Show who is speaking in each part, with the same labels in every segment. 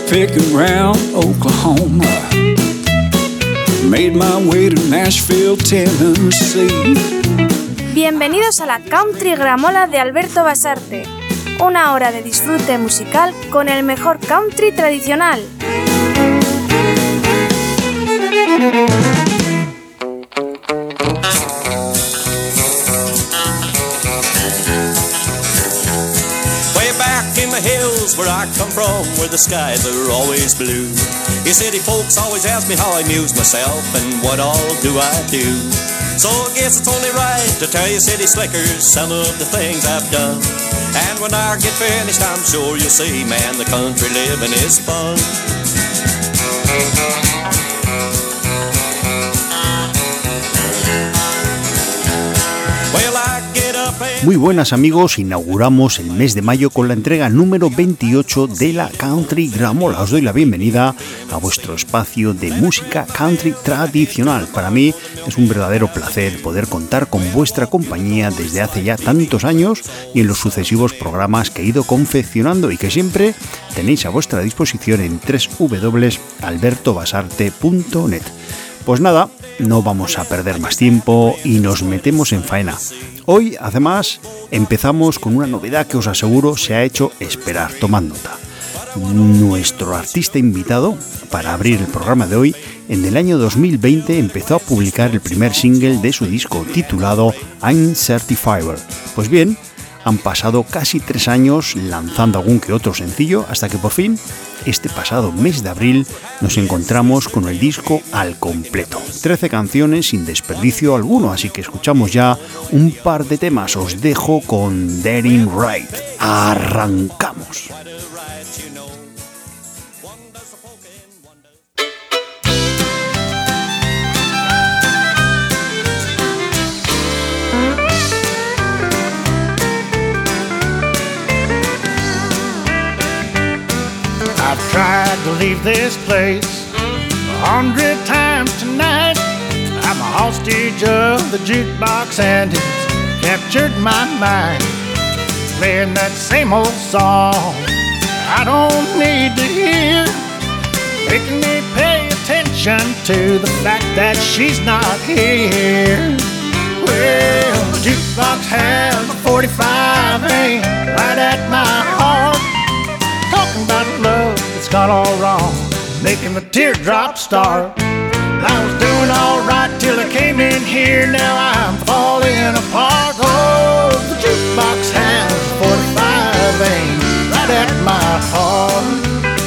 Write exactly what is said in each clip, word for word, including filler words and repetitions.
Speaker 1: picking round Oklahoma. Made my way to Nashville, Tennessee.
Speaker 2: Bienvenidos a la Country Gramola de Alberto Basarte, una hora de disfrute musical con el mejor country tradicional.
Speaker 3: In the hills where I come from, where the skies are always blue, you city folks always ask me how I amuse myself and what all do I do. So I guess it's only right to tell you city slickers some of the things I've done. And when I get finished, I'm sure you'll see, man, the country living is fun.
Speaker 4: Muy buenas amigos, inauguramos el mes de mayo con la entrega número veintiocho de la Country Gramola. Os doy la bienvenida a vuestro espacio de música country tradicional. Para mí es un verdadero placer poder contar con vuestra compañía desde hace ya tantos años y en los sucesivos programas que he ido confeccionando y que siempre tenéis a vuestra disposición en doble u doble u doble u punto alberto basarte punto net. Pues nada, no vamos a perder más tiempo y nos metemos en faena. Hoy, además, empezamos con una novedad que os aseguro se ha hecho esperar. Tomad nota. Nuestro artista invitado, para abrir el programa de hoy, en el año dos mil veinte empezó a publicar el primer single de su disco titulado I'm Certified. Pues bien, han pasado casi tres años lanzando algún que otro sencillo hasta que por fin, este pasado mes de abril, nos encontramos con el disco al completo. trece canciones sin desperdicio alguno, así que escuchamos ya un par de temas. Os dejo con Daring Right. ¡Arrancamos!
Speaker 5: I've tried to leave this place a hundred times tonight. I'm a hostage of the jukebox and it's captured my mind, playing that same old song I don't need to hear, making me pay attention to the fact that she's not here. Well, the jukebox has a forty-five aim right at my heart, talking about love that's gone all wrong, making the teardrops start. I was doing all right till I came in here, now I'm falling apart. Oh, the jukebox has forty-five aim right at my heart.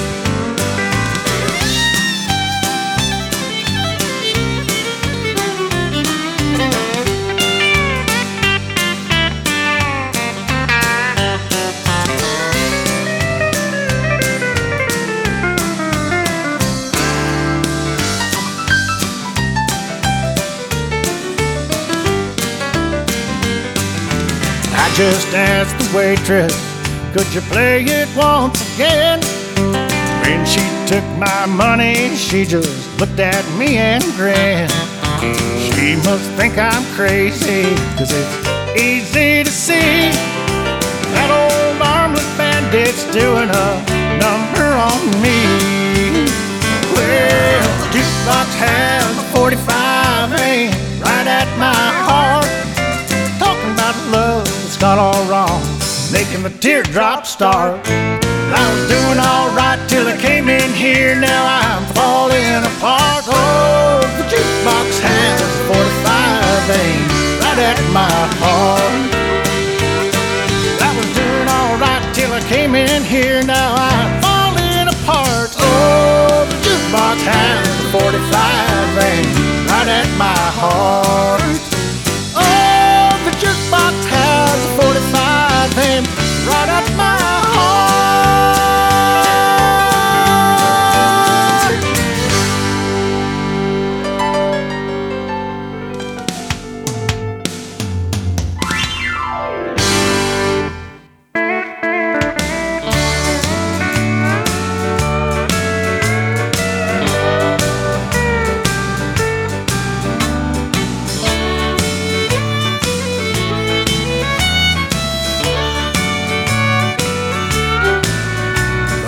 Speaker 5: Just asked the waitress, could you play it once again? When she took my money, she just looked at me and grinned. She must think I'm crazy, cause it's easy to see that old armless bandit's doing a number on me. Well, the jukebox has a forty-five aim right at my heart, talking about love got all wrong, making the teardrops start. I was doing all right till I came in here, now I'm falling apart. Oh, the jukebox has forty-five aim right at my heart. I was doing all right till I came in here, now I'm falling apart. Oh, the jukebox has forty-five aim right at my heart. Oh, the jukebox has forty-five aim right at my heart.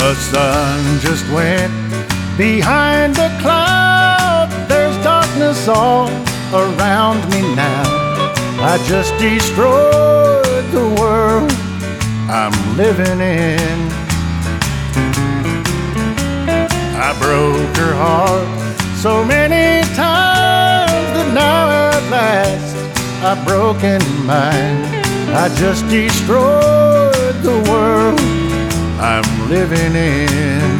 Speaker 5: The sun just went behind the cloud. There's darkness all around me now. I just destroyed the world I'm living in. I broke her heart so many times that now at last I've broken mine. I just destroyed the world I'm living in.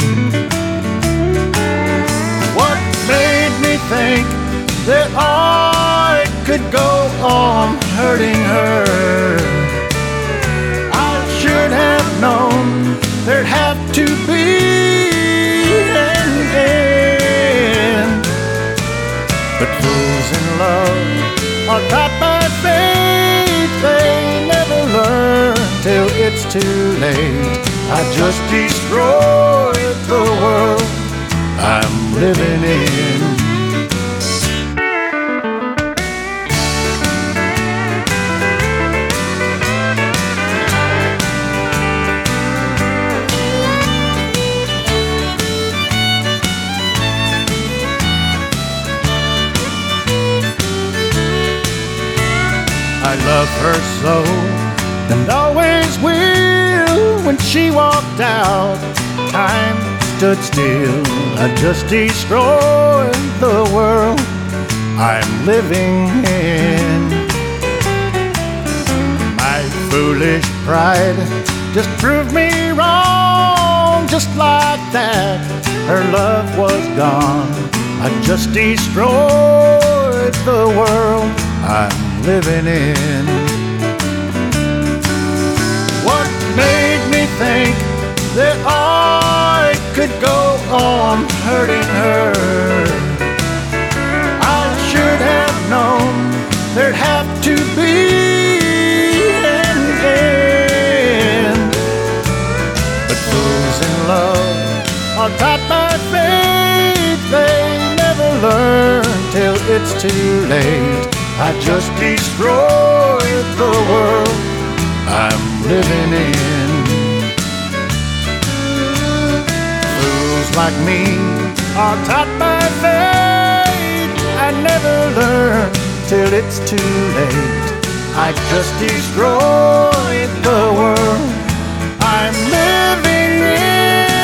Speaker 5: What made me think that I could go on hurting her? I should have known there'd have to be an end. But fools in love are taught by fate. They never learn till it's too late. I just destroyed the world I'm living in. I love her so, and always will. When she walked out, time stood still. I just destroyed the world I'm living in. My foolish pride just proved me wrong. Just like that, her love was gone. I just destroyed the world I'm living in. What made me think that I could go on hurting her? I should have known there'd have to be an end. But fools in love are taught by fate. They never learn till it's too late. I just destroyed the world I'm living in. Fools like me are taught by fate. I never learn till it's too late. I just destroyed the world I'm living in.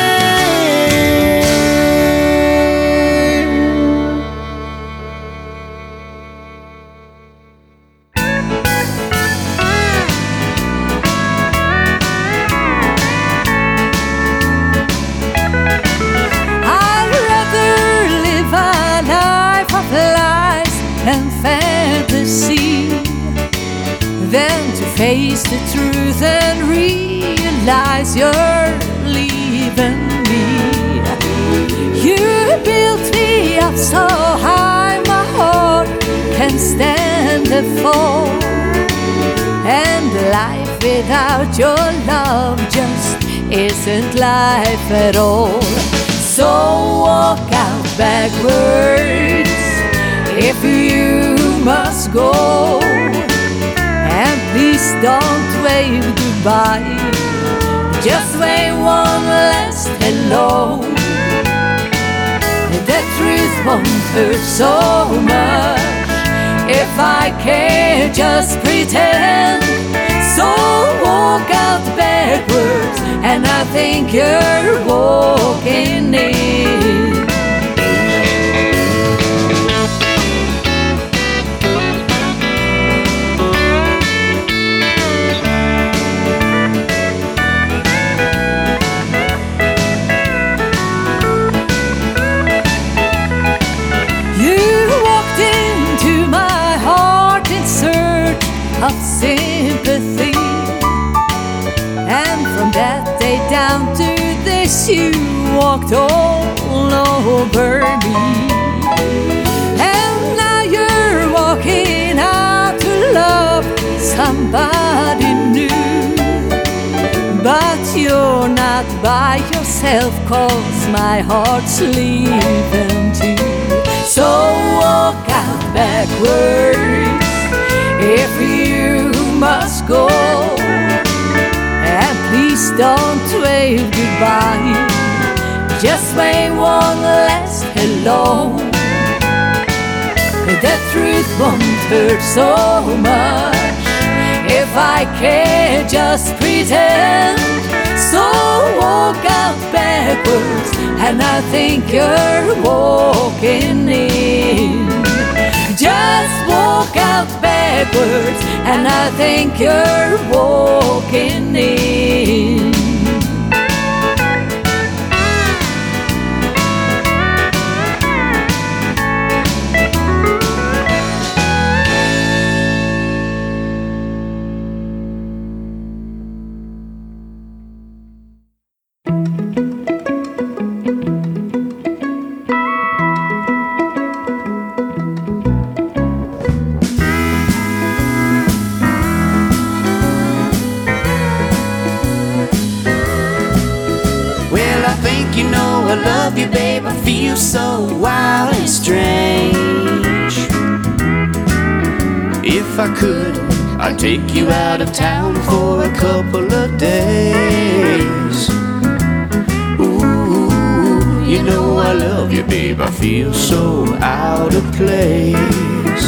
Speaker 6: And fantasy, then to face the truth and realize you're leaving me. You built me up so high, my heart can stand the fall. And life without your love just isn't life at all. So walk out backwards if you must go, and please don't wave goodbye, just wave one last hello. The truth won't hurt so much if I can't just pretend. So walk out backwards, and I think you're walking in. Of sympathy, and from that day down to this you walked all over me. And now you're walking out to love somebody new, but you're not by yourself, 'cause my heart's leaving too. So walk out backwards if you must go, and please don't wave goodbye, just may one last hello. The truth won't hurt so much if I can just pretend. So walk out backwards and I think you're walking in. Just walk out backwards and I think you're walking in.
Speaker 7: I love you, babe, I feel so wild and strange. If I could, I'd take you out of town for a couple of days. Ooh, you know I love you, babe, I feel so out of place.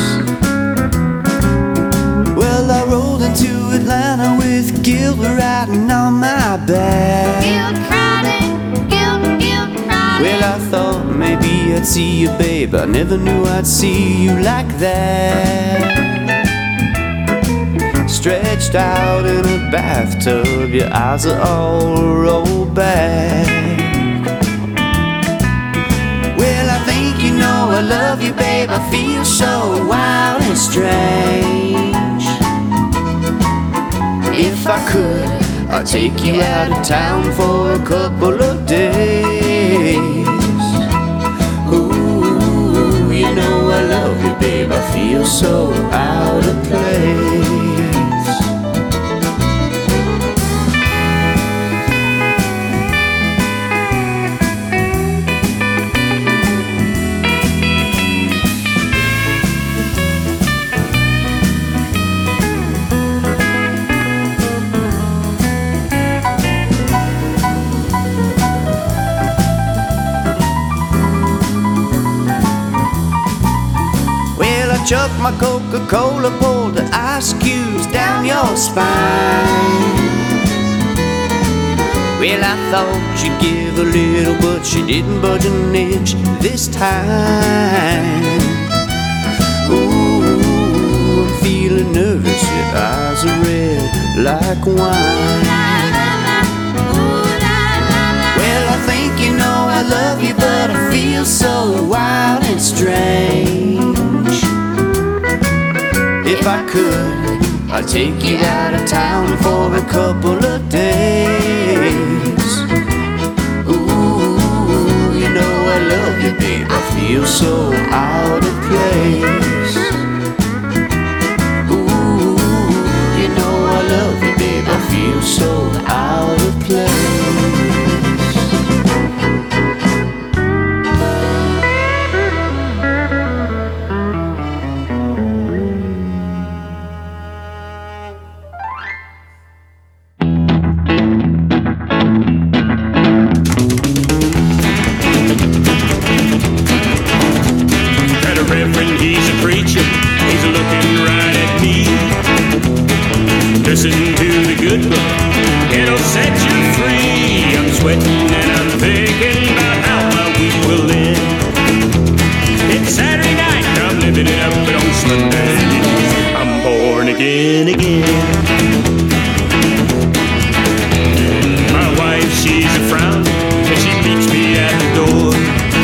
Speaker 7: Well, I rolled into Atlanta with guilt riding on my back. Guilt riding. Well, I thought maybe I'd see you, babe, I never knew I'd see you like that. Stretched out in a bathtub, your eyes are all rolled back. Well, I think you know I love you, babe, I feel so wild and strange. If I could, I'd take you out of town for a couple of days. Ooh, you know I love you, babe, I feel so out of place. Chuck my Coca-Cola, pulled the ice cubes down your spine. Well, I thought she'd give a little, but she didn't budge an inch this time. Ooh, I'm feeling nervous, your eyes are red like wine. Well, I think you know I love you, but I feel so wild and strange. If I could, I'd take you out of town for a couple of days. Ooh, you know I love you, babe, I feel so out of place. Ooh, you know I love you, babe, I feel so out of place. Listen to the good book, it'll set you free. I'm sweating and I'm thinking about how my week will end. It's Saturday night, I'm living it up, but on Sunday I'm born again again. My wife, she's a frown, and she meets me at the door.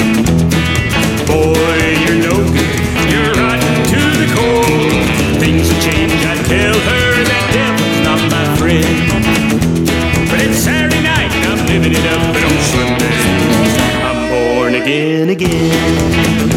Speaker 7: Boy, you're no good, you're rotten to the core. Things have changed, I tell her that devil's not my friend. But it's Saturday night, I'm living it up, and on Sunday I'm born again again.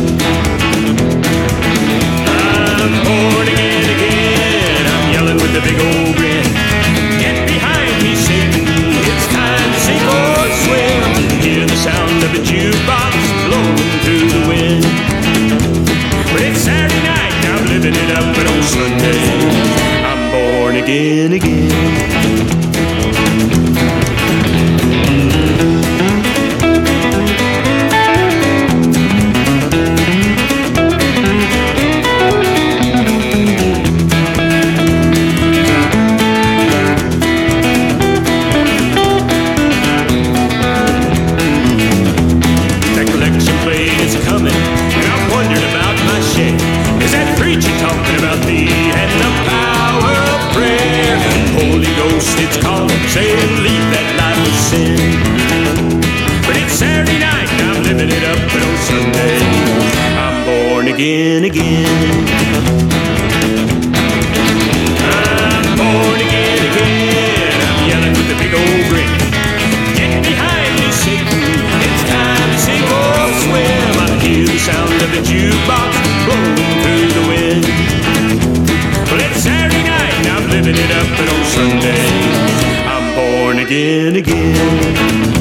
Speaker 7: I'm born again again, I'm yelling with a big old grin. Get behind me, Satan, it's time to sink or swim. Hear the sound of a jukebox blowing through the wind. But it's Saturday night, I'm living it up, but on Sunday I'm born again again. again, again. I'm born again, again. I'm yelling with a big old grin. Get behind me, Satan. It's time to sink or swim. I hear the sound of the jukebox blowing through the wind. Well, it's Saturday night and I'm living it up, but on Sunday I'm born again, again.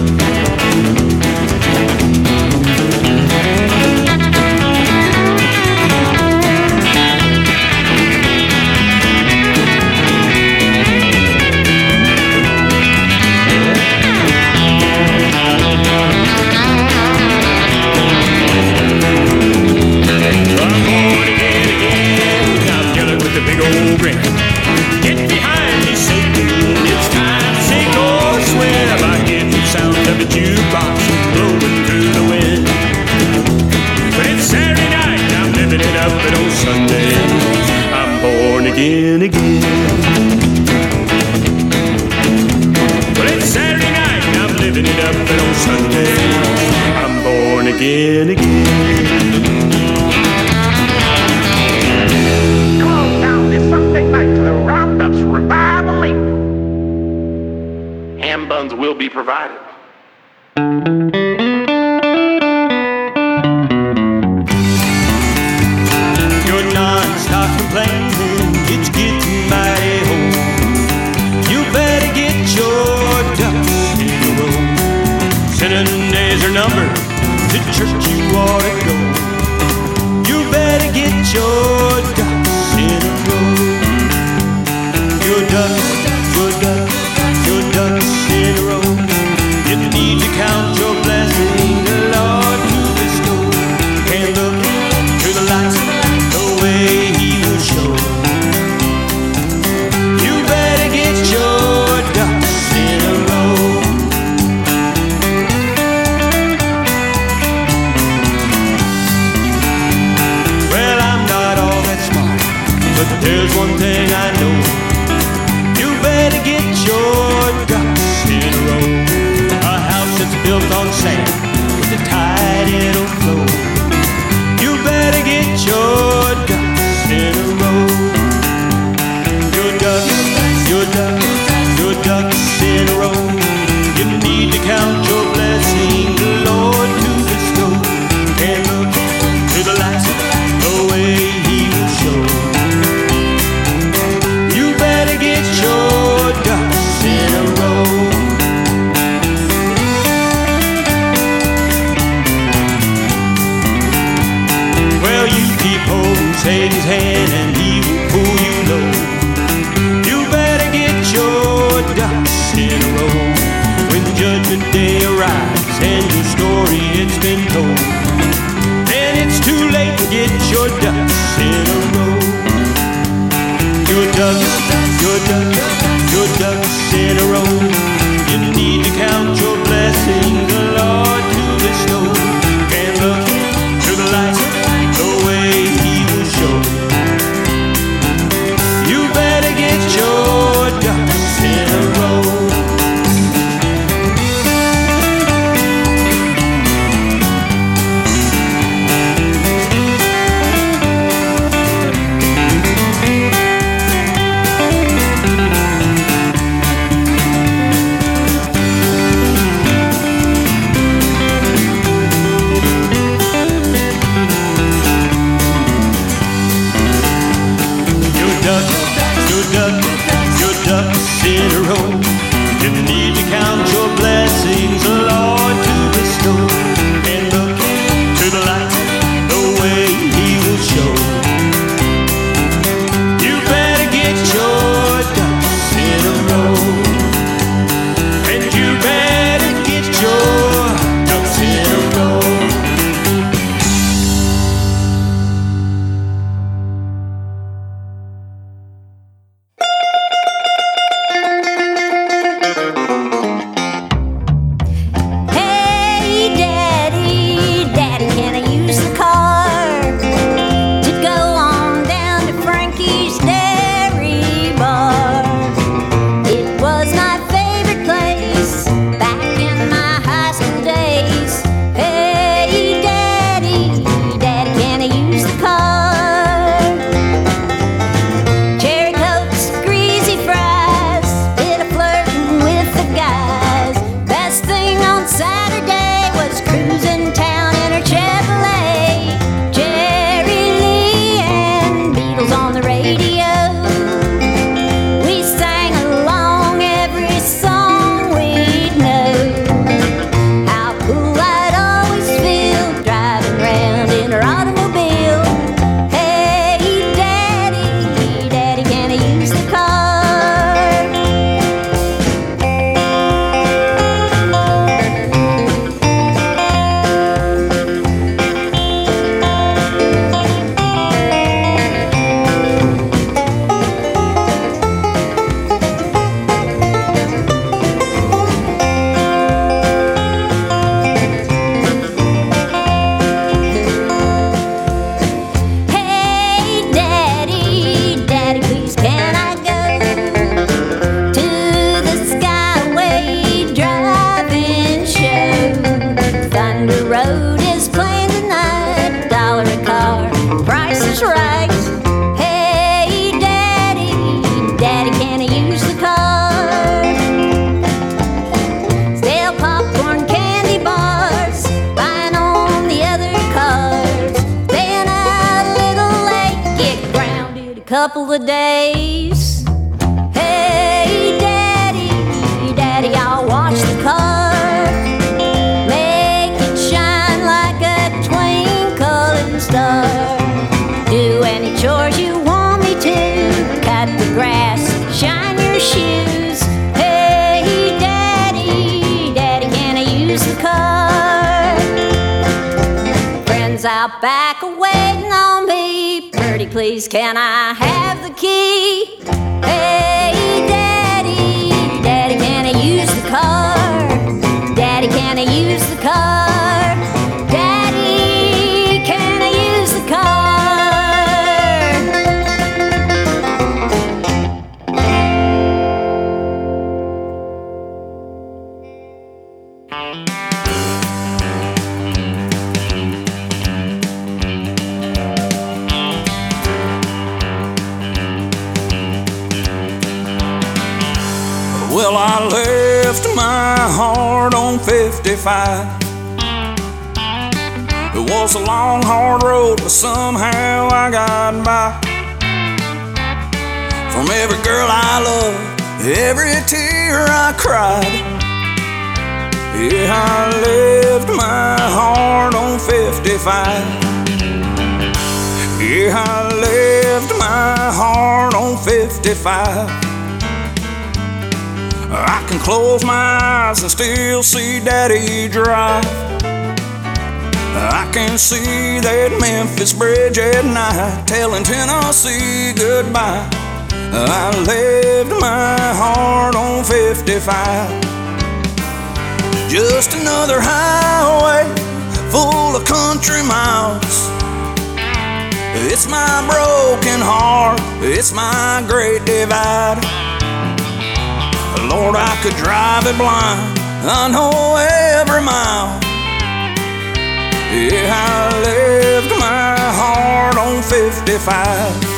Speaker 7: Again, again. Well, it's Saturday night and I'm living it up, but on Sunday I'm born again, again.
Speaker 8: Come on down this Sunday night to the Roundup's Revival Late. Ham buns will be provided.
Speaker 7: You're non-stop complaining. It's getting mighty old. You better get your ducks in a row. Sinning days are numbered. To church you ought to go. You better get your ducks in a row. Your ducks, your ducks, your ducks in a row. You need to count your blessings, the Lord to bestow. Can't look to the lights the way He will show. There's one thing I know. You better get your ducks in a row. A house that's built on sand with the tide it'll flow. You better get your ducks in a row. Your ducks, your ducks, your ducks in a row. You need to count your blessings, the Lord to bestow. Can't look to the lights the way He will show. Your ducks in a row. Well, you keep holding Satan's hand and he will pull you low. You better get your ducks in a row. When judgment day arrives and your story it's been told, then it's too late to get your ducks in a row. Your ducks, your ducks, your ducks in a row. You need to count your blessings, the Lord to bestow. Can't look to the light the way He will show. You better get your ducks in a row.
Speaker 6: couple of days. Hey, Daddy, Daddy, I'll watch the car, make it shine like a twinkling star. Do any chores you want me to, cut the grass, shine your shoes. Hey, Daddy, Daddy, can I use the car? Friends out back are waiting on me. Pretty please, can I have the key? Hey, Daddy, Daddy, can I use the car? Daddy, can I use the car? Daddy, can I use the car?
Speaker 1: Well, I left my heart on fifty-five. It was a long, hard road, but somehow I got by. From every girl I loved, every tear I cried. Yeah, I left my heart on fifty-five. Yeah, I left my heart on fifty-five. I can close my eyes and still see Daddy drive. I can see that Memphis bridge at night, telling Tennessee goodbye. I left my heart on fifty-five. Just another highway full of country miles. It's my broken heart, it's my great divide. Lord, I could drive it blind, I know every mile. Yeah, I left my heart on fifty-five.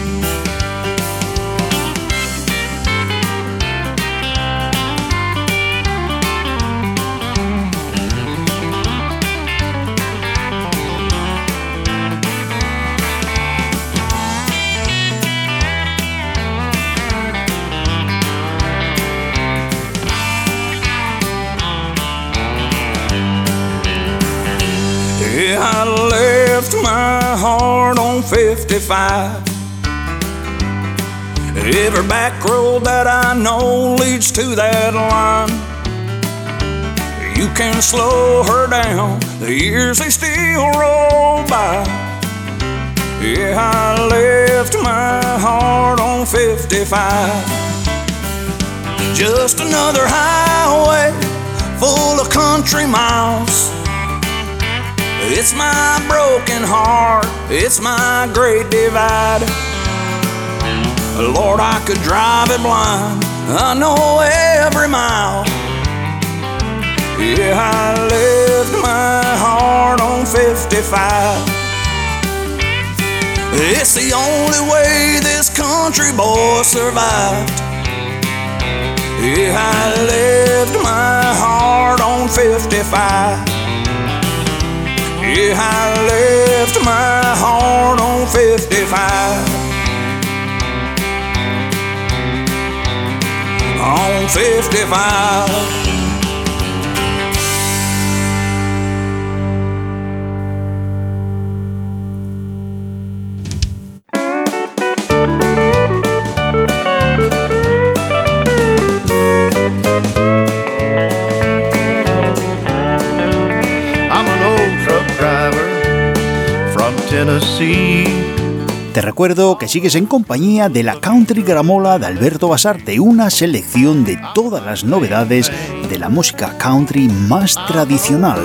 Speaker 1: Yeah, I left my heart on fifty-five. Every back road that I know leads to that line. You can slow her down, the years they still roll by. Yeah, I left my heart on fifty-five. Just another highway full of country miles. It's my broken heart, it's my great divide. Lord, I could drive it blind, I know every mile. Yeah, I left my heart on fifty-five. It's the only way this country boy survived. Yeah, I left my heart on fifty-five. Yeah, I left my heart on fifty-five. On fifty-five.
Speaker 4: Te recuerdo que sigues en compañía de la Country Gramola de Alberto Basarte, una selección de todas las novedades de la música country más tradicional.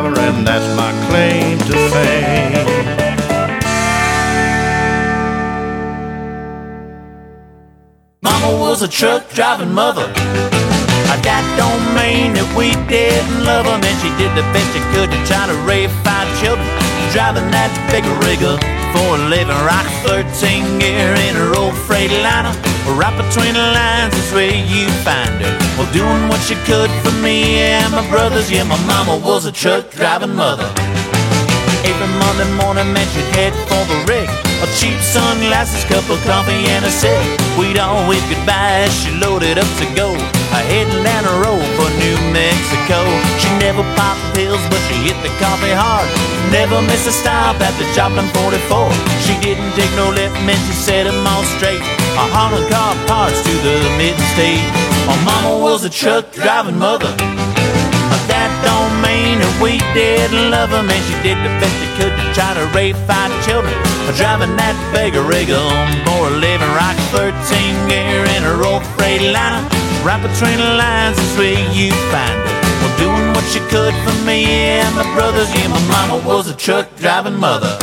Speaker 9: Mama was a truck driving mother. That don't mean that we didn't love them, and she did the best she could to try to raise five children, driving that big rigger for a living. Rock thirteen gear in her old Freightliner, right between the lines is where you find her. Well, doing what she could for me and my brothers. Yeah, my mama was a truck driving mother. Every Monday morning, man, she'd head for the rig, a cheap sunglasses, cup of coffee, and a sip. We'd all wave goodbye as she loaded up to go, heading down the road for New Mexico. She never popped pills, but she hit the coffee hard. Never missed a stop at the Joplin forty-four. She didn't take no left, man, she set them all straight. A hauling car parts to the mid-state. My mama was a truck driving mother. That don't mean that we didn't love her, man. She did the best she could to try to raise five children. Driving that beggar rig on board, living rock thirteen gear in her old Freightliner. Right between the lines is where you find her. Well, doing what she could for me and my brothers. Yeah, my mama was a truck driving mother.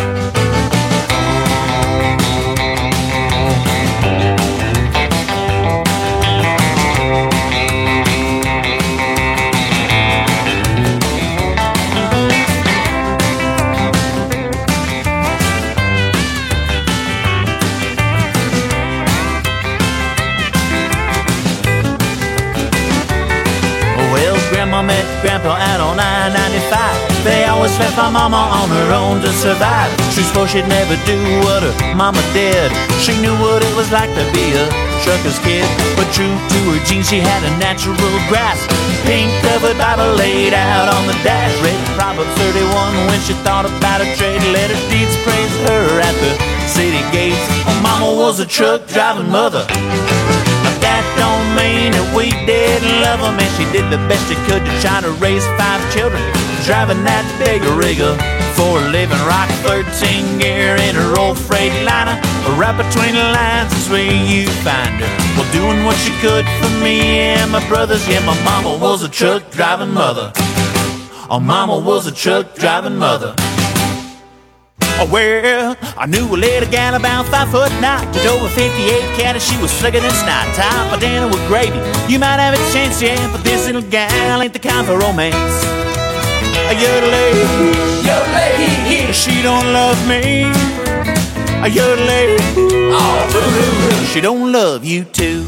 Speaker 9: Grandma met Grandpa out on I ninety-five. They always left my mama on her own to survive. She swore she'd never do what her mama did. She knew what it was like to be a trucker's kid. But true to her genes, she had a natural grasp. Pink covered Bible laid out on the dash. Read Proverbs thirty-one when she thought about a trade. Let her deeds praise her at the city gates. Oh, mama was a truck driving mother. That don't mean that we didn't love her, man. She did the best she could to try to raise five children. Driving that big rigger for a living, rock thirteen gear in her old Freightliner. Right between the lines is where you find her. Well, doing what she could for me and my brothers. Yeah, my mama was a truck driving mother. Oh, mama was a truck driving mother. Oh, well, I knew a little gal about five foot nine. She drove a fifty-eight Caddy, she was slicker than snot. Top of dinner with gravy, you might have a chance, yeah. But this little gal ain't the kind for romance. A yodelay, yodelay, she don't love me. A yodelay, oh, she don't love you too.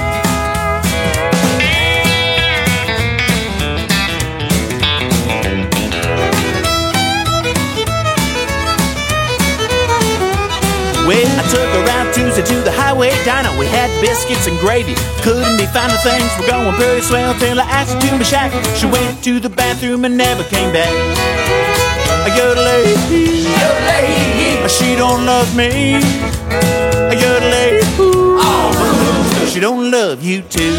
Speaker 9: Well, I took her out Tuesday to the highway diner. We had biscuits and gravy. Couldn't be finding things were going pretty swell till I asked her to my shack. She went to the bathroom and never came back. A yodelay, yodelay, she don't love me. A yodelay, oh, she don't love you too.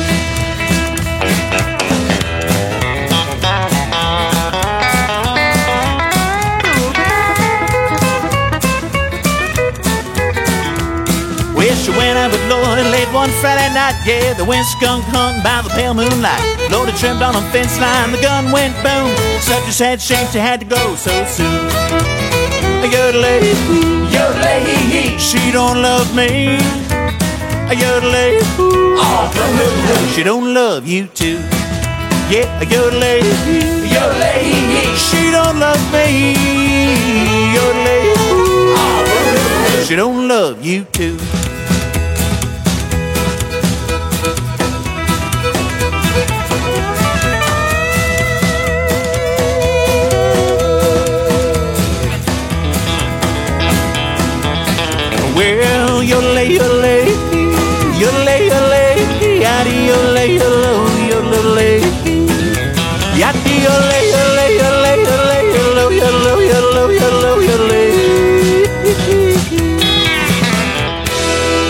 Speaker 9: She went out with Lloyd late one Friday night. Yeah, they went skunk hunting by the pale moonlight. Lloyd trimmed on a fence line, the gun went boom. Such a sad shame she had to go so soon. A yodelay, yodelay, she don't love me. A yodelay, oh, she don't love you too. Yeah, a yodelay, yodelay, she don't love me. Yodelay, oh, she don't love you too. Well, yodelay, yodelay, yodelay, yodelay, yaddy, yodelay, yodelay, yodelay, yaddy, yodelay, yodelay, yodelay, yodelay, yodelay, yodelay, yodelay, yodelay.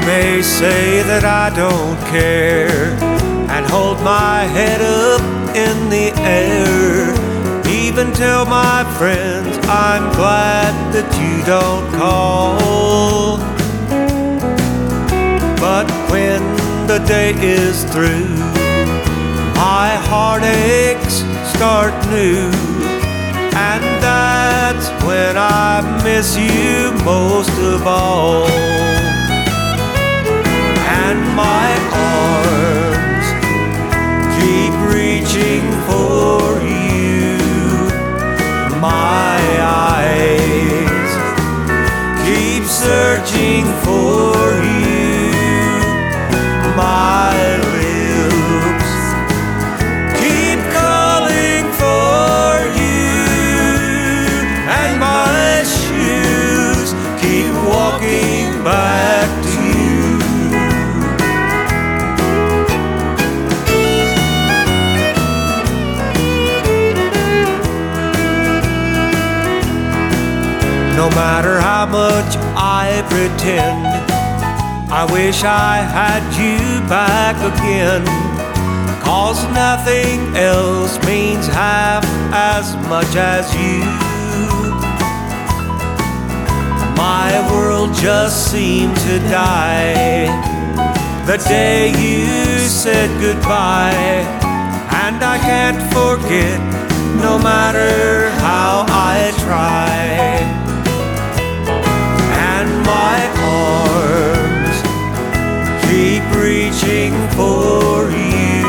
Speaker 10: may say that I don't care and hold my head up in the air, even tell my friends I'm glad that you don't call. But when the day is through, my heartaches start new, and that's when I miss you most of all. And my arms keep reaching for you, my eyes keep searching for you, my lips keep calling for you, and my shoes keep walking back to you. No matter how much I pretend, I wish I had you back again, 'cause nothing else means half as much as you. My world just seemed to die the day you said goodbye, and I can't forget no matter how I try. And my arms keep reaching for you,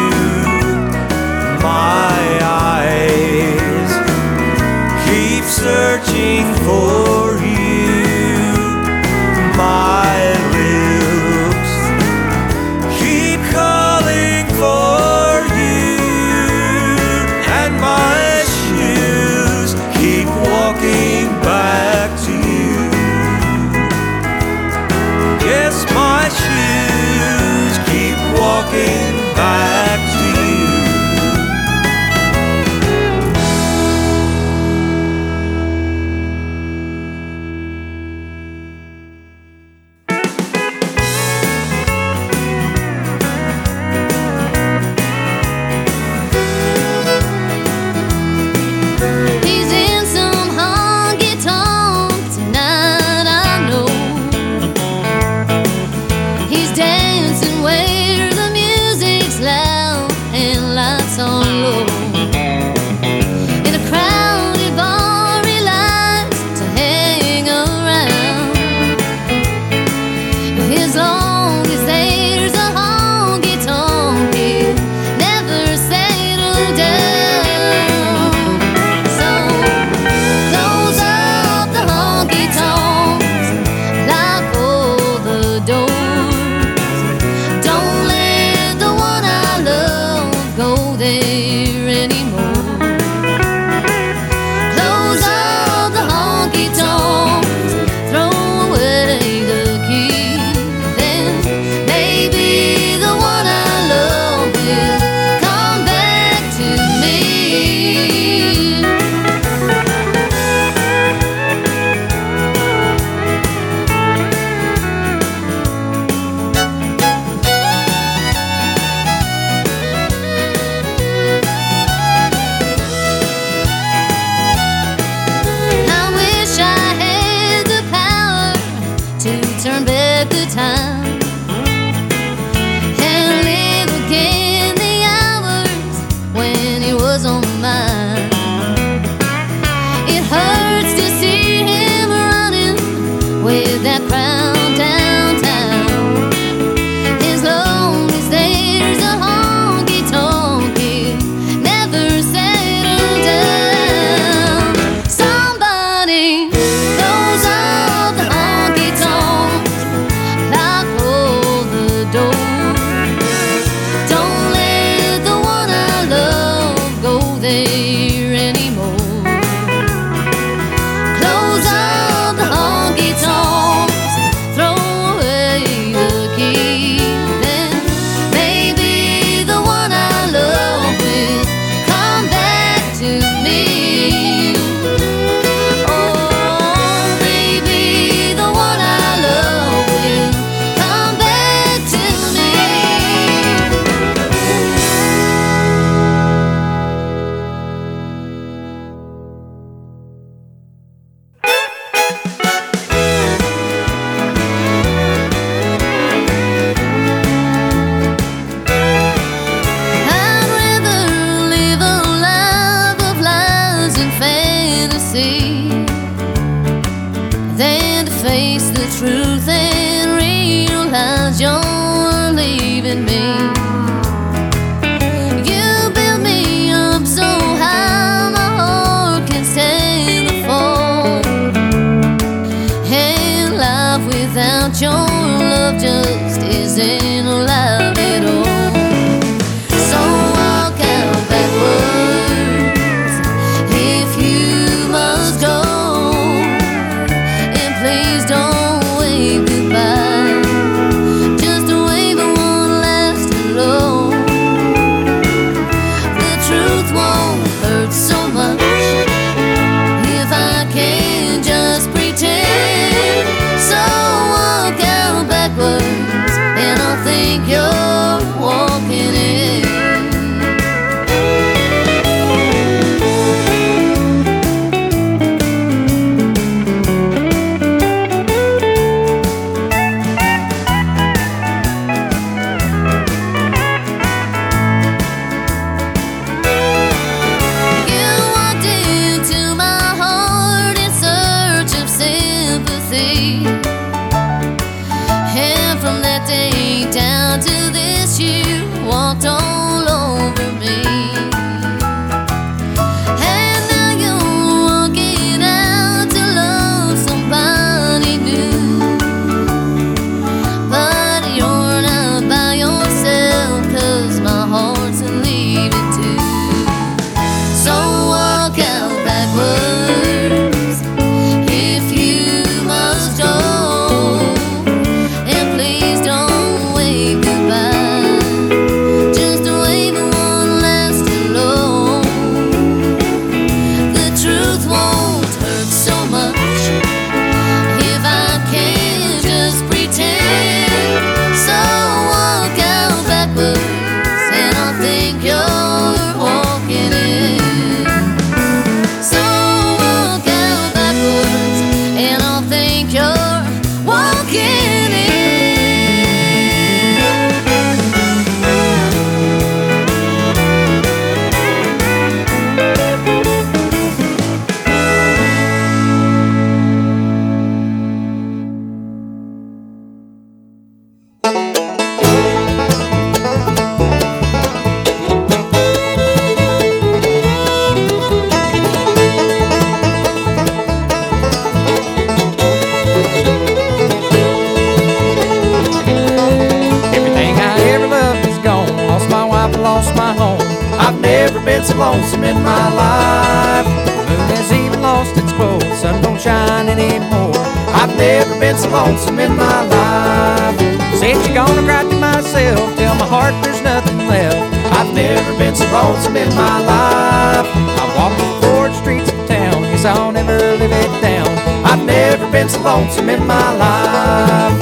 Speaker 10: my eyes keep searching for you, my lips keep calling for you, and my shoes keep walking back to you. Yes, my shoes keep walking back to you.
Speaker 6: He's in some honky tonk tonight, I know. He's dancing where the music's loud and lights on low. In a crowded bar, he likes to hang around. As long as there's a honky tonk, he'll never settle down. So close up the honky tonks, lock all the doors. Don't let the one I love go there anymore. Close up the honky tonks, throw away the key. Then maybe the one I love will come back to me. I wish I had the power to turn back the time and live again the hours when he was on my mind. It hurts to see him running with that crowd downtown. As long as there's a honky tonk, he'll never settle down. Somebody close up the honky tonks, lock all the doors. Don't let the one I love go there anymore. Close up the honky tonks, and to face the truth and realize you're leaving me. You built me up so high my heart can stand the fall, and life without your love just isn't alive at all. So walk out backwards if you must go, and please don't wave goodbye, just wave one last hello. The truth won't hurt so much if I can just pretend. So walk out backwards and I'll think you're walking in. You walked into my heart in search of sympathy, and from that day down to this, you walked all over me. And now you're walking out to love somebody new, but you're not by yourself, 'cause my heart's leaving too. So walk out backwards if you must go, and please don't wave goodbye, just wave one last hello. The truth won't hurt so much if I can just pretend. So walk out backwards and I'll think you're walking in. So walk out backwards and I'll think you're walking in.
Speaker 10: Everything I ever loved is gone. Lost my wife, lost my home. I've never been so lonesome in my life. The moon has even lost its clothes. Sun don't shine anymore. I've never been so lonesome in my life. Said you're gonna cry to myself, tell my heart there's nothing left. I've never been so lonesome in my life. I walk the broad streets of town, guess I'll never live it down. I've never been so lonesome in my life.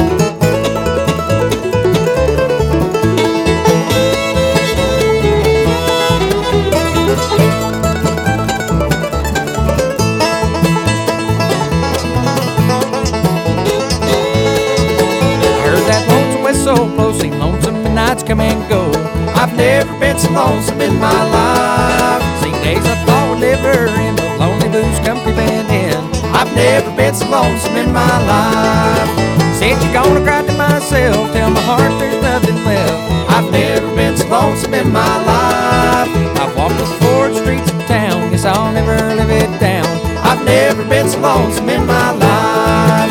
Speaker 10: I heard that lonesome whistle blow, seen lonesome nights come and go. I've never been so lonesome in my life. Seen days I thought would never end, but lonely blues come creeping in. I've never been so lonesome in my life. Said you're gonna cry to myself, tell my heart there's nothing left. I've never been so lonesome in my life. I've walked the broad streets of town, guess I'll never live it down. I've never been so lonesome in my life.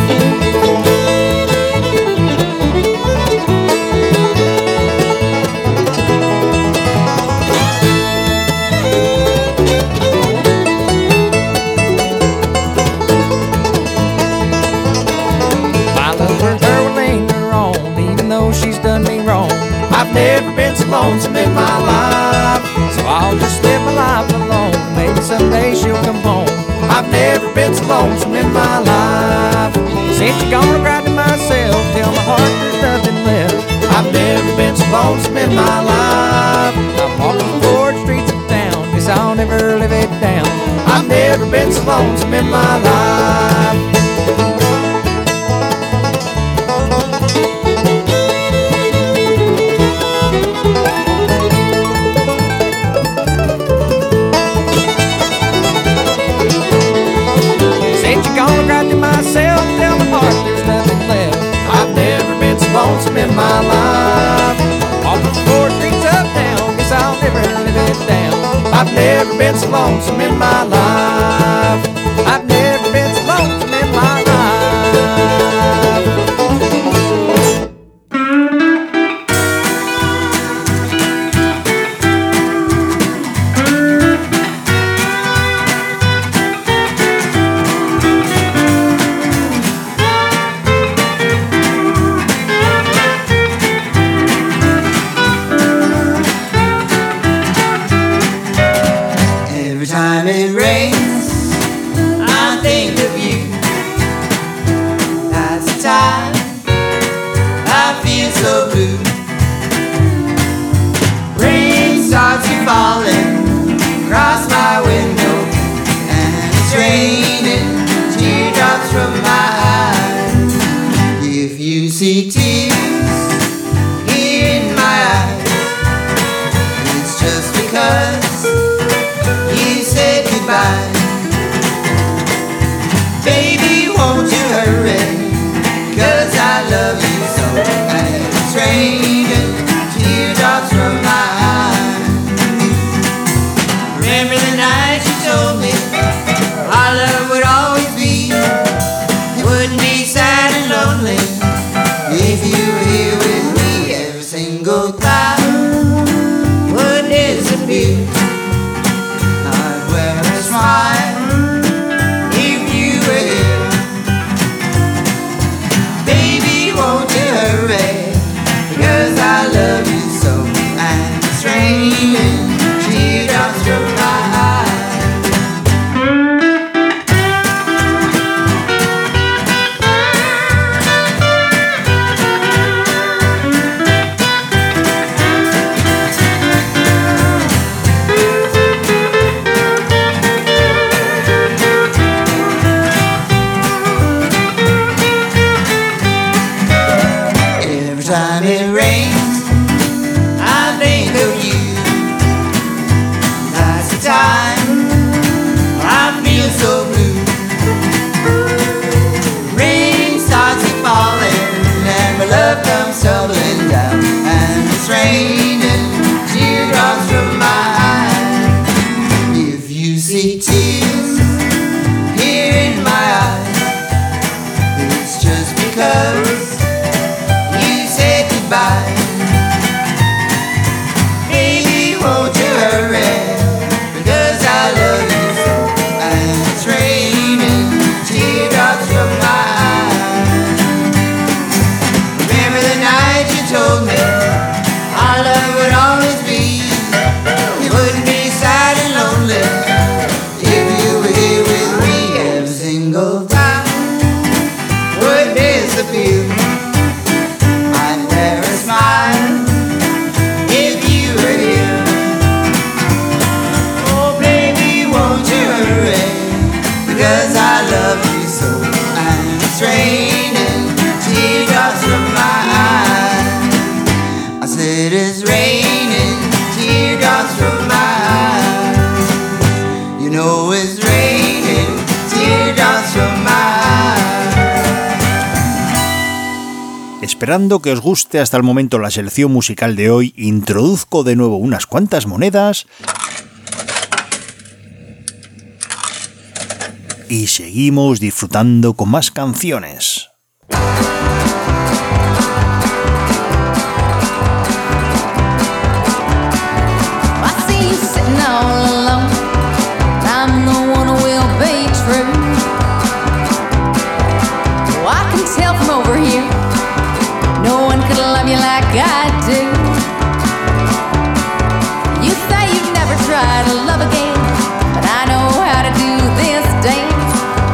Speaker 10: My love for her will linger on, even though she's done me wrong. I've never been so lonesome in my life, so I'll just live my life alone. Maybe someday she'll come home. I've never been so lonesome in my life. Since you're gonna cry to myself, tell my heart there's nothing left. I've never been so lonesome in my life. I'm walking the broad streets of town, guess I'll never live it down. I've never been so lonesome in my life. Said you're gonna cry to myself, lonesome in my life. I've never been so lonesome in my life.
Speaker 11: Every time it rains, I think of you. That's the time I feel so blue. Rain starts to falling across my window, and it's raining teardrops from my eyes. If you see tears here in my eyes, it's just because you said goodbye. Baby, won't you hurry, 'cause I love you so. And it's raining teardrops from my eyes. Remember the night you told me our love would always be. It wouldn't be sad and lonely if you were here with me. Every single cloud would disappear. I'd wear a smile if you were here. Baby, won't you hurry, because I love you so. And it's raining teardrops from my eyes. Every time it rains, I think of you. That's the time I feel so blue. Rain starts to falling, and my love comes tumbling down, and it's raining teardrops from my eyes. If you see tears here in my eyes, it's just because you said goodbye. Baby, won't you hurry, because I love you so. And it's raining teardrops from my eyes. Remember the night you told me our love would always be. It wouldn't be sad and lonely if you were here with me. Every single time would disappear. I'd wear a smile if you were here. Oh, baby, won't you hurry, because I love you so. And it's raining teardrops from my eyes. I said it's raining teardrops from my eyes. You know it's raining teardrops from my eyes.
Speaker 4: Esperando que os guste hasta el momento la selección musical de hoy, introduzco de nuevo unas cuantas monedas y seguimos disfrutando con más canciones.
Speaker 6: I see you sitting all alone. I'm the one who will be true. Oh, I can tell from over here, no one could love you like I do. You say you've never tried to love again, but I know how to do this dance.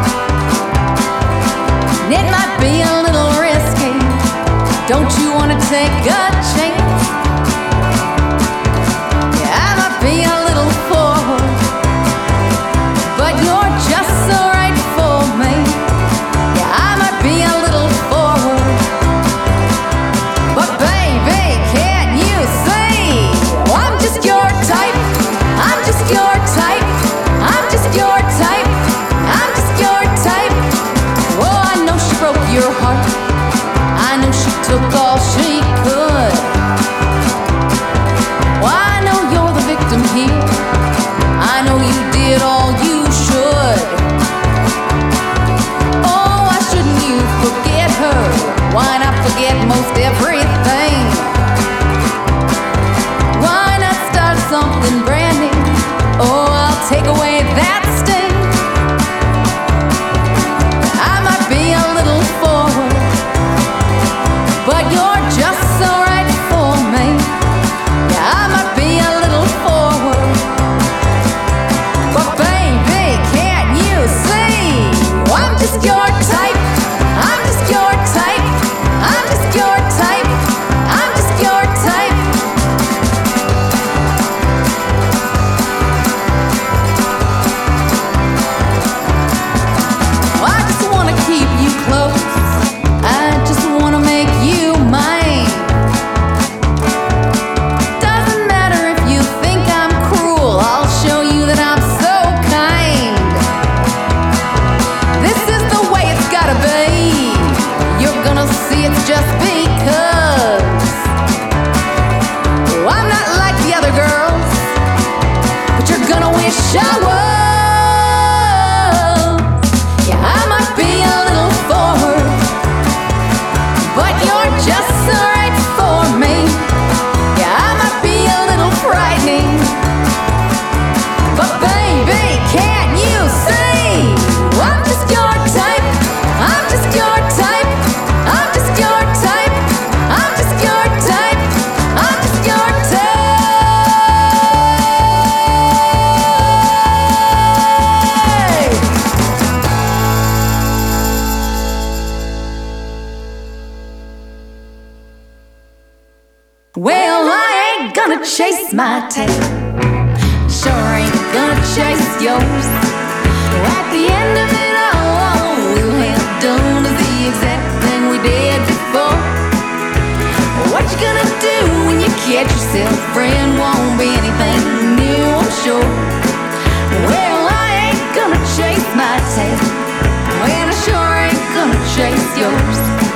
Speaker 6: And it might be a little risky. Don't you wanna take a chance? Yeah, I might be a little forward, but you're just so right for me. Yeah, I might be a little forward, but baby, can't you see? Oh, I'm just your type. I'm just your type. I'm just your type. I'm just your type. Oh, I know she broke your heart. I know she took all she could. Well, I know you're the victim here. I know you did chase my tail. Sure ain't gonna chase yours. At the end of it all, we'll have done the exact thing we did before. What you gonna do when you catch yourself? Friend, won't be anything new, I'm sure. Well, I ain't gonna chase my tail, and I sure ain't gonna chase yours.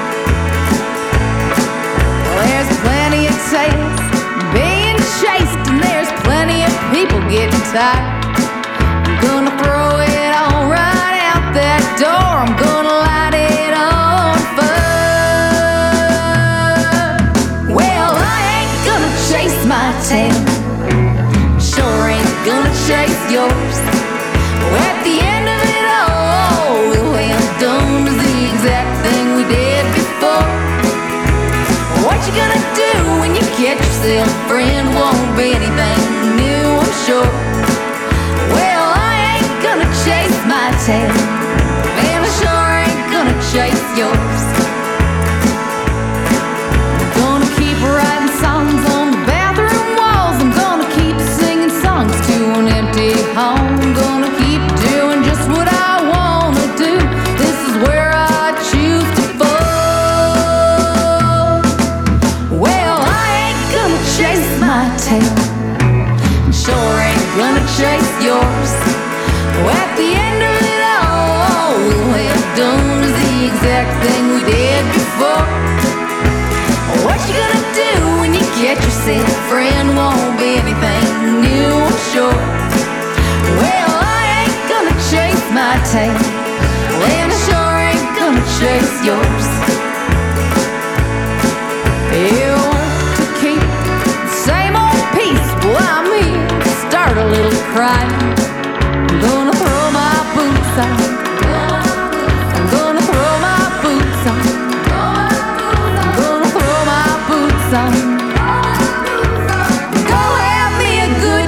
Speaker 6: Well, there's plenty of tails being chased, and there's plenty of people getting tired. I'm gonna throw it all right out that door. I'm gonna light it on fire. Well, I ain't gonna chase my tail, sure ain't gonna chase yours. At the end of it all, we'll have done the exact thing we did before. What you gonna do when you catch yourself? Friend, won't be anything new, I'm sure. Well, I ain't gonna chase my tail, and I sure ain't gonna chase yours. I'm gonna keep writing songs on the bathroom walls. I'm gonna keep singing songs to an empty home. I'm gonna keep doing just what I wanna do. This is where I choose to fall. Well, I ain't gonna chase my tail, sure ain't gonna chase yours. At the end of it all, we'll have done the exact thing we did before. What you gonna do when you catch yourself? Friend, won't be anything new, I'm sure. Well, I ain't gonna chase my tail, and I sure ain't gonna chase yours. You want to keep the same old peace? Well, I'm here to start a little crying. I'm gonna throw my boots on. I'm gonna throw my boots on. I'm gonna throw my boots on. Go have me a good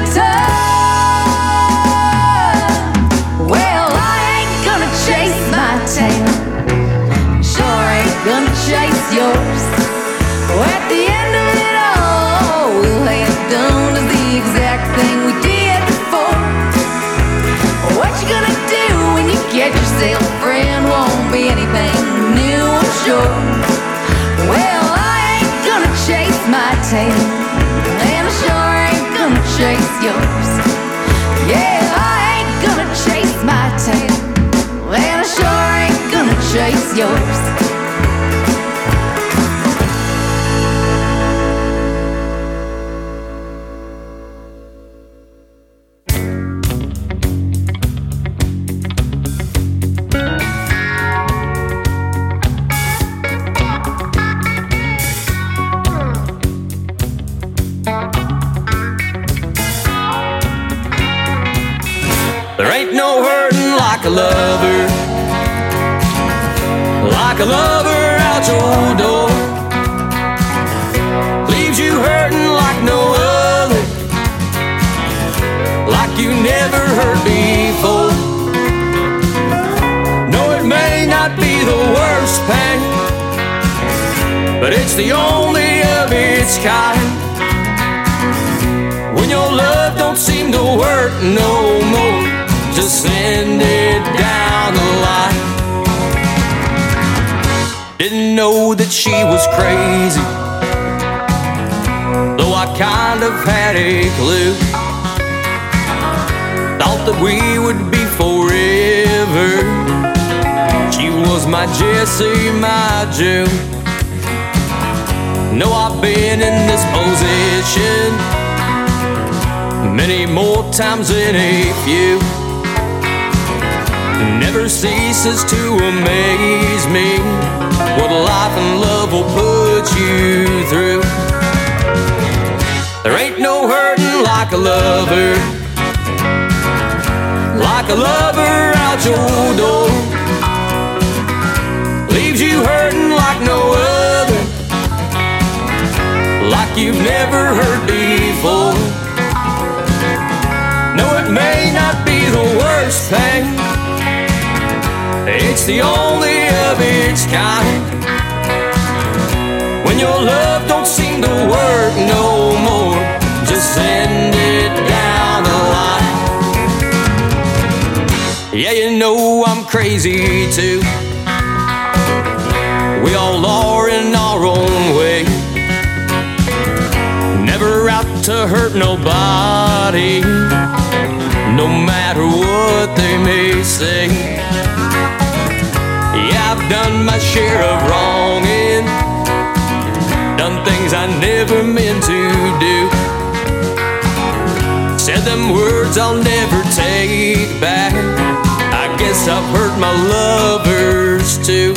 Speaker 6: time. Well, I ain't gonna chase my tail, sure ain't gonna chase yours. At the end of it all, we'll have done the exact thing we did before. What you gonna do when you catch yourself? Friend, won't be anything new, I'm sure. Well, I ain't gonna chase my tail, and I sure ain't gonna chase yours. Yeah, I ain't gonna chase my tail, and I sure ain't gonna chase yours.
Speaker 3: There ain't no hurting like a lover, like a lover out your door. Leaves you hurting like no other, like you never heard before. No, it may not be the worst pain, but it's the only of its kind. When your love don't seem to work no more, just send it down the line. Didn't know that she was crazy, though I kind of had a clue. Thought that we would be forever. She was my Jessie, my June. Know I've been in this position many more times than a few. Never ceases to amaze me what life and love will put you through. There ain't no hurting like a lover, like a lover out your door. Leaves you hurting like no other, like you've never heard before. No, it may not be the worst thing, it's the only of its kind. When your love don't seem to work no more,
Speaker 12: know I'm crazy too. We all are in our own way, never out to hurt nobody, no matter what they may say. Yeah, I've done my share of wronging, done things I never meant to do, said them words I'll never take back. I guess I've hurt my lovers too.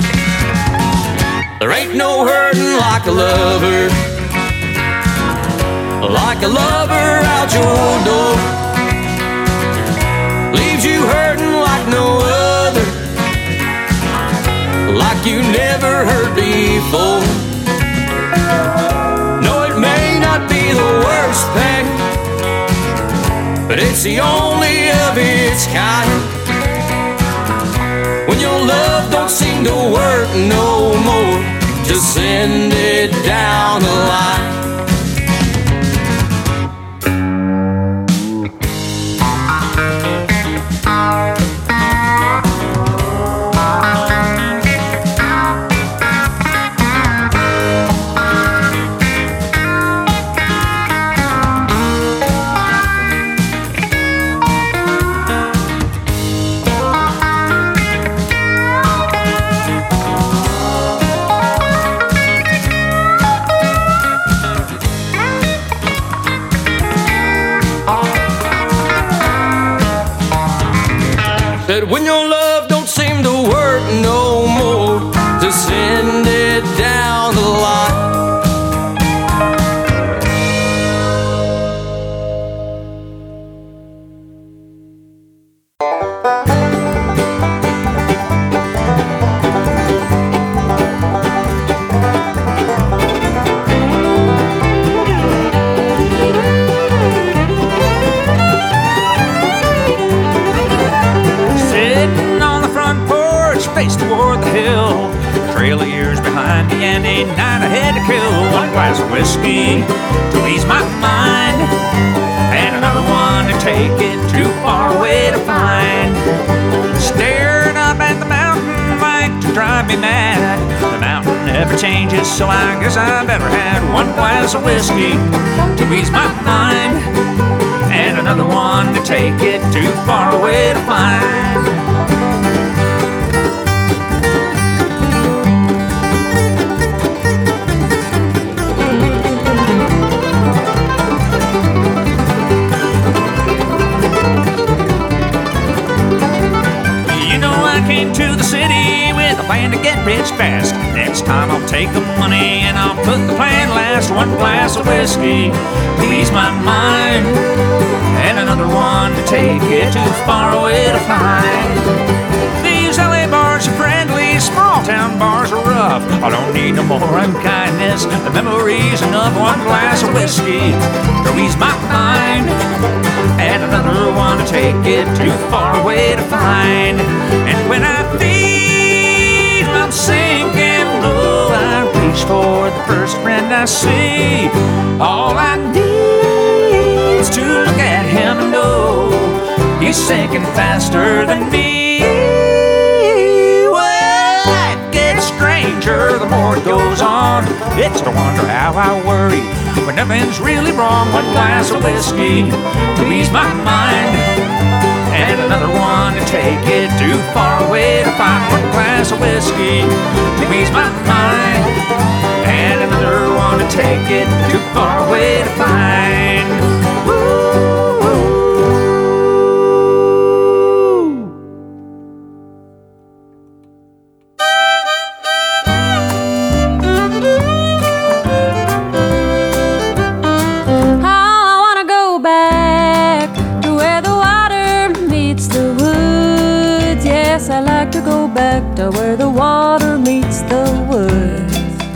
Speaker 12: There ain't no hurting like a lover, like a lover out your door, leaves you hurting like no other, like you never heard before. No, it may not be the worst pain, but it's the only of its kind. When your love don't seem to work no more, just send it down the line. That when your love don't seem to work no more, to send it down the line.
Speaker 13: Face toward the hill, trail of years behind me, and a night I had to kill. One glass of whiskey to ease my mind, and another one to take it too far away to find. Staring up at the mountain like to drive me mad. The mountain never changes, so I guess I better had one glass of whiskey to ease my mind, and another one to take it too far away to find. To the city with a plan to get rich fast. Next time I'll take the money and I'll put the plan last. One glass of whiskey to ease my mind, and another one to take it too far away to find. These L A bars are friendly, small town bars are rough. I don't need no more unkindness, the memories enough. One glass of whiskey to ease my mind, and another one to take it too far away to find. And when I feel I'm sinking low, I reach for the first friend I see. All I need is to look at him and know he's sinking faster than me. Well, life gets stranger the more it goes on. It's no wonder how I worry when nothing's really wrong. One glass of whiskey to ease my mind, and another one to take it too far away to find. One glass of whiskey to ease my mind, and another one to take it too far away to find.
Speaker 6: To where the water meets the woods.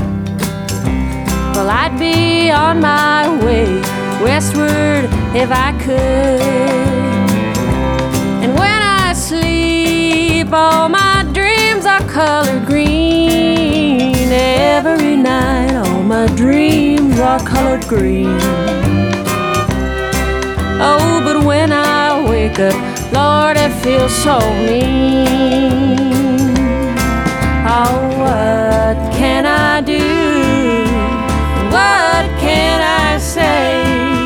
Speaker 6: Well, I'd be on my way westward if I could. And when I sleep, all my dreams are colored green. Every night, all my dreams are colored green. Oh, but when I wake up, Lord, if
Speaker 14: feel so mean. Oh, what can I do? What can I say?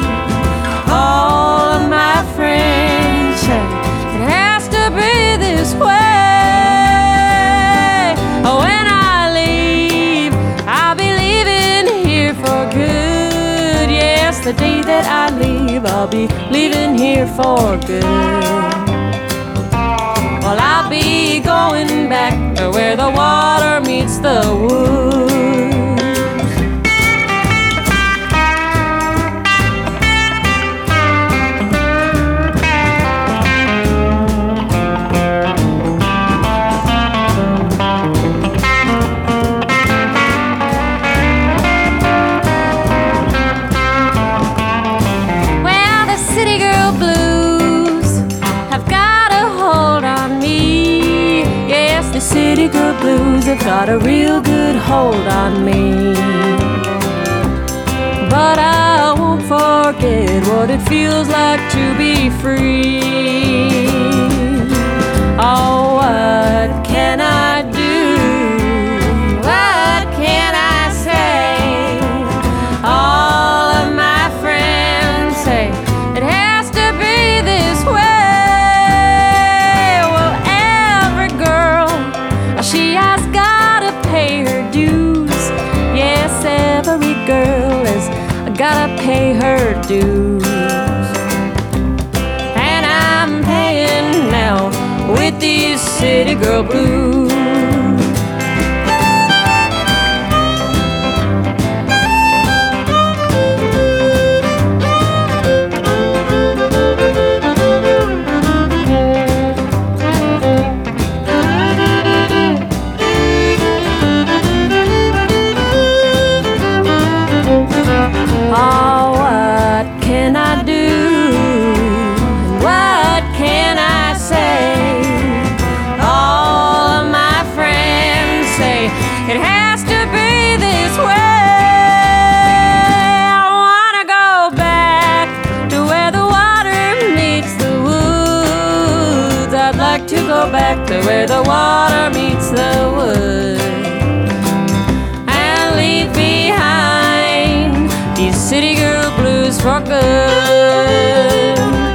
Speaker 14: All of my friends say it has to be this way. When I leave, I'll be leaving here for good. Yes, the day that I leave, I'll be leaving here for good. Well, I'll be going back to where the water meets the woods. Well, the city girl blues have got a hold on me. Yes, the city girl blues have got a real good hold on me. But I won't forget what it feels like to be free. Oh, what can I do? What can I say? All of my friends say it has to be this way. Well, every girl, she has gotta pay her dues. Yes, every girl has gotta pay her dues. And I'm paying now with these city girl blues. Oh, what can I do? What can I say? All of my friends say it has to be this way. I wanna go back to where the water meets the woods. I'd like to go back to where the water meets the woods and leave behind these city girl blues for good.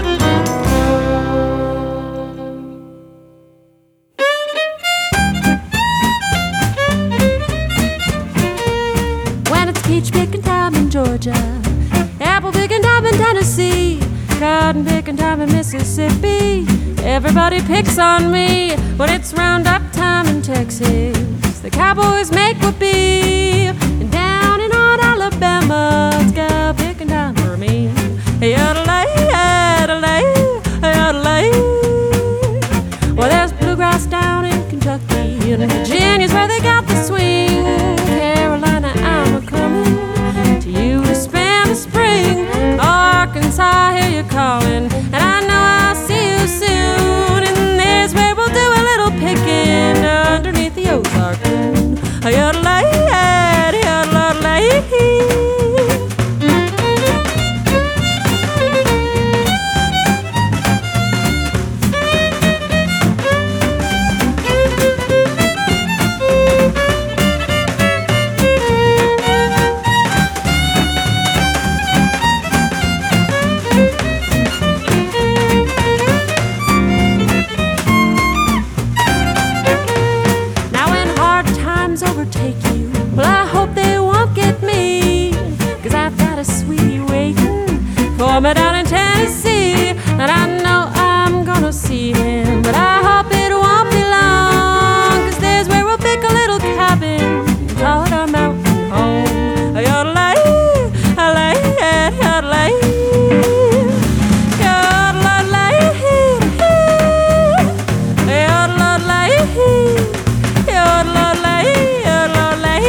Speaker 14: When it's peach picking time in Georgia, apple picking time in Tennessee, cotton picking time in Mississippi, everybody picks on me. When it's roundup time in Texas, the cowboys make whoopee. And down in old Alabama, it's gal picking time for me. Yodelay, yodelay, yodelay. Well, there's bluegrass down in Kentucky, and Virginia's where they got the swing. Carolina, I'm a-coming to you to spend the spring. Arkansas, hear you calling, and I know I'll see you soon. And there's where we'll do a little picking underneath the Ozark moon. Yodelay, yodelay, yodelay. Now when hard times overtake you, well, I hope they won't get me, 'cause I've got a sweetie waiting for me down in Tennessee. And I know I'm gonna see him, but I hope it won't be long, 'cause there's where we'll pick a little cabin and call it our mountain home. Yodelay, yodelay, yodelay. Yodelay, yodelay, yodelay, yodelay.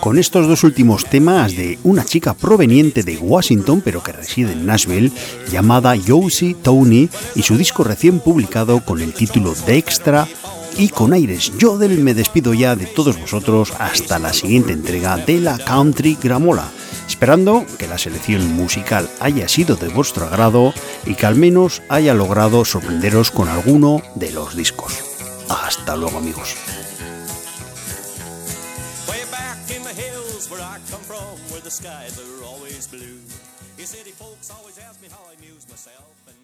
Speaker 4: con estos dos últimos temas de una chica proveniente de Washington pero que reside en Nashville, llamada Josie Tony, y su disco recién publicado con el título de Extra. Y con aires Yodel me despido ya de todos vosotros hasta la siguiente entrega de la Country Gramola, esperando que la selección musical haya sido de vuestro agrado y que al menos haya logrado sorprenderos con alguno de los discos. Hasta luego, amigos.
Speaker 3: Way back in the hills where I come from, where the skies are always blue. You city folks always ask me how I amuse myself, and